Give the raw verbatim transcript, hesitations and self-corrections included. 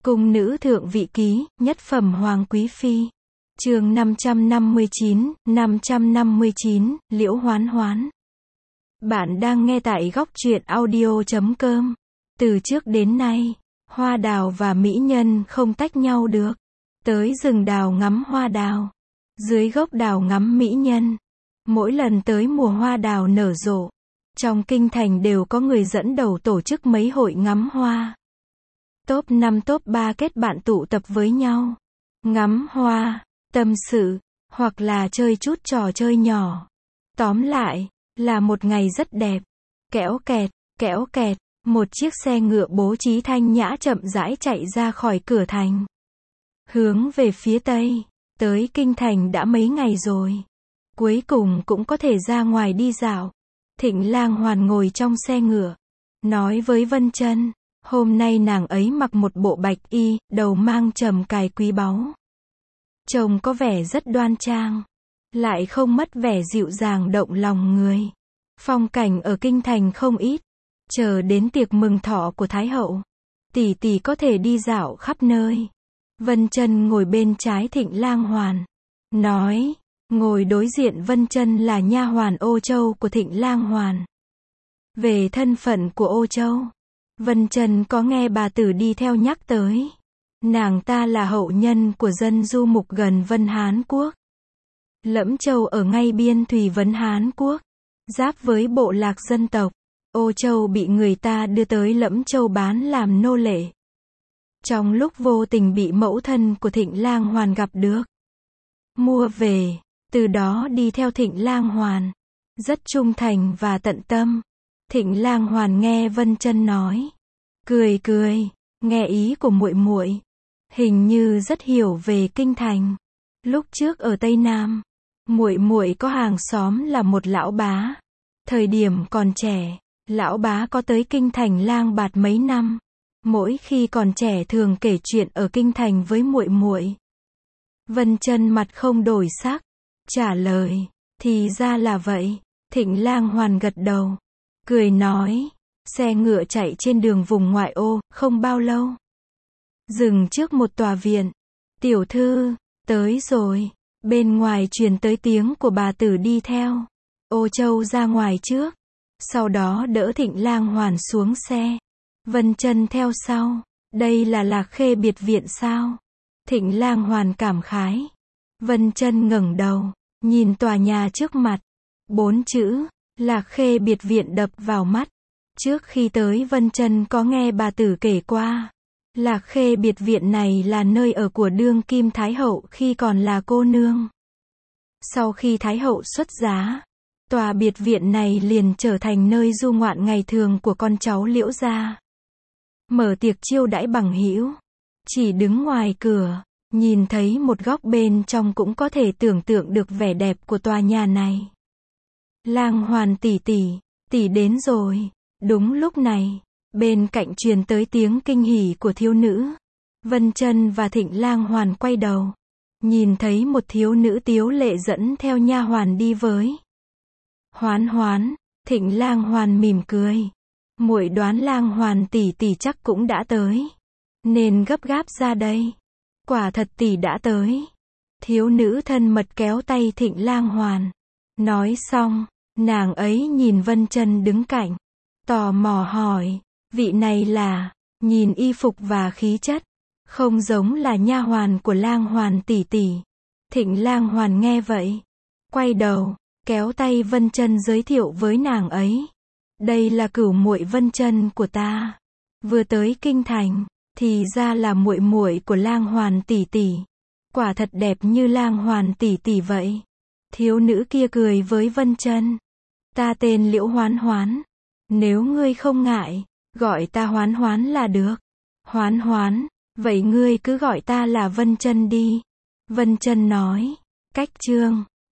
Cung nữ thượng vị ký, nhất phẩm hoàng quý phi. Chương năm trăm năm mươi chín, năm trăm năm mươi chín, Liễu Hoán Hoán. Bạn đang nghe tại góc truyện audio chấm com. Từ trước đến nay, hoa đào và mỹ nhân không tách nhau được. Tới rừng đào ngắm hoa đào, dưới gốc đào ngắm mỹ nhân. Mỗi lần tới mùa hoa đào nở rộ, trong kinh thành đều có người dẫn đầu tổ chức mấy hội ngắm hoa. Top năm top ba kết bạn tụ tập với nhau, ngắm hoa, tâm sự, hoặc là chơi chút trò chơi nhỏ. Tóm lại, là một ngày rất đẹp. Kéo kẹt, kéo kẹt, một chiếc xe ngựa bố trí thanh nhã chậm rãi chạy ra khỏi cửa thành. Hướng về phía tây, tới kinh thành đã mấy ngày rồi. Cuối cùng cũng có thể ra ngoài đi dạo. Thịnh Lang Hoàn ngồi trong xe ngựa, nói với Vân Chân, hôm nay nàng ấy mặc một bộ bạch y, đầu mang trầm cài quý báu. Trông có vẻ rất đoan trang, lại không mất vẻ dịu dàng động lòng người. Phong cảnh ở kinh thành không ít, chờ đến tiệc mừng thọ của Thái hậu, tỷ tỷ có thể đi dạo khắp nơi. Vân Chân ngồi bên trái Thịnh Lang Hoàn, nói, ngồi đối diện Vân Chân là nha hoàn Ô Châu của Thịnh Lang Hoàn. Về thân phận của Ô Châu, Vân Chân có nghe bà tử đi theo nhắc tới. Nàng ta là hậu nhân của dân du mục gần Vân Hán Quốc. Lẫm Châu ở ngay biên thùy Vấn Hán Quốc, giáp với bộ lạc dân tộc. Ô Châu bị người ta đưa tới Lẫm Châu bán làm nô lệ. Trong lúc vô tình bị mẫu thân của Thịnh Lang Hoàn gặp được, mua về, từ đó đi theo Thịnh Lang Hoàn, rất trung thành và tận tâm. Thịnh Lang Hoàn nghe Vân Chân nói, cười cười, nghe ý của muội muội, hình như rất hiểu về kinh thành. Lúc trước ở Tây Nam, muội muội có hàng xóm là một lão bá. Thời điểm còn trẻ, lão bá có tới kinh thành lang bạt mấy năm. Mỗi khi còn trẻ thường kể chuyện ở kinh thành với muội muội. Vân Chân mặt không đổi sắc, trả lời, thì ra là vậy. Thịnh Lang Hoàn gật đầu, cười nói, xe ngựa chạy trên đường vùng ngoại ô, không bao lâu. Dừng trước một tòa viện. Tiểu thư, tới rồi. Bên ngoài truyền tới tiếng của bà tử đi theo. Ô Châu ra ngoài trước, sau đó đỡ Thịnh Lang Hoàn xuống xe. Vân Chân theo sau. Đây là Lạc Khê biệt viện sao? Thịnh Lang Hoàn cảm khái. Vân Chân ngẩng đầu, nhìn tòa nhà trước mặt. Bốn chữ, Lạc Khê biệt viện đập vào mắt. Trước khi tới Vân Chân có nghe bà tử kể qua. Lạc Khê biệt viện này là nơi ở của đương kim Thái hậu khi còn là cô nương. Sau khi Thái hậu xuất giá, tòa biệt viện này liền trở thành nơi du ngoạn ngày thường của con cháu Liễu gia. Mở tiệc chiêu đãi bằng hữu, chỉ đứng ngoài cửa, nhìn thấy một góc bên trong cũng có thể tưởng tượng được vẻ đẹp của tòa nhà này. Lang Hoàn tỷ tỷ, tỷ đến rồi. Đúng lúc này, bên cạnh truyền tới tiếng kinh hỉ của thiếu nữ. Vân Chân và Thịnh Lang Hoàn quay đầu, nhìn thấy một thiếu nữ tiếu lệ dẫn theo nha hoàn đi với. Hoán Hoán, Thịnh Lang Hoàn mỉm cười. Muội đoán Lang Hoàn tỷ tỷ chắc cũng đã tới, nên gấp gáp ra đây. Quả thật tỷ đã tới. Thiếu nữ thân mật kéo tay Thịnh Lang Hoàn. Nói xong, nàng ấy nhìn Vân Chân đứng cạnh, tò mò hỏi, vị này là, nhìn y phục và khí chất, không giống là nha hoàn của Lang Hoàn tỷ tỷ. Thịnh Lang Hoàn nghe vậy, quay đầu, kéo tay Vân Chân giới thiệu với nàng ấy. Đây là cửu muội Vân Chân của ta. Vừa tới kinh thành, thì ra là muội muội của Lang Hoàn tỷ tỷ. Quả thật đẹp như Lang Hoàn tỷ tỷ vậy. Thiếu nữ kia cười với Vân Chân. Ta tên Liễu Hoán Hoán. Nếu ngươi không ngại, gọi ta Hoán Hoán là được. Hoán Hoán, vậy ngươi cứ gọi ta là Vân Chân đi. Vân Chân nói, cách chương.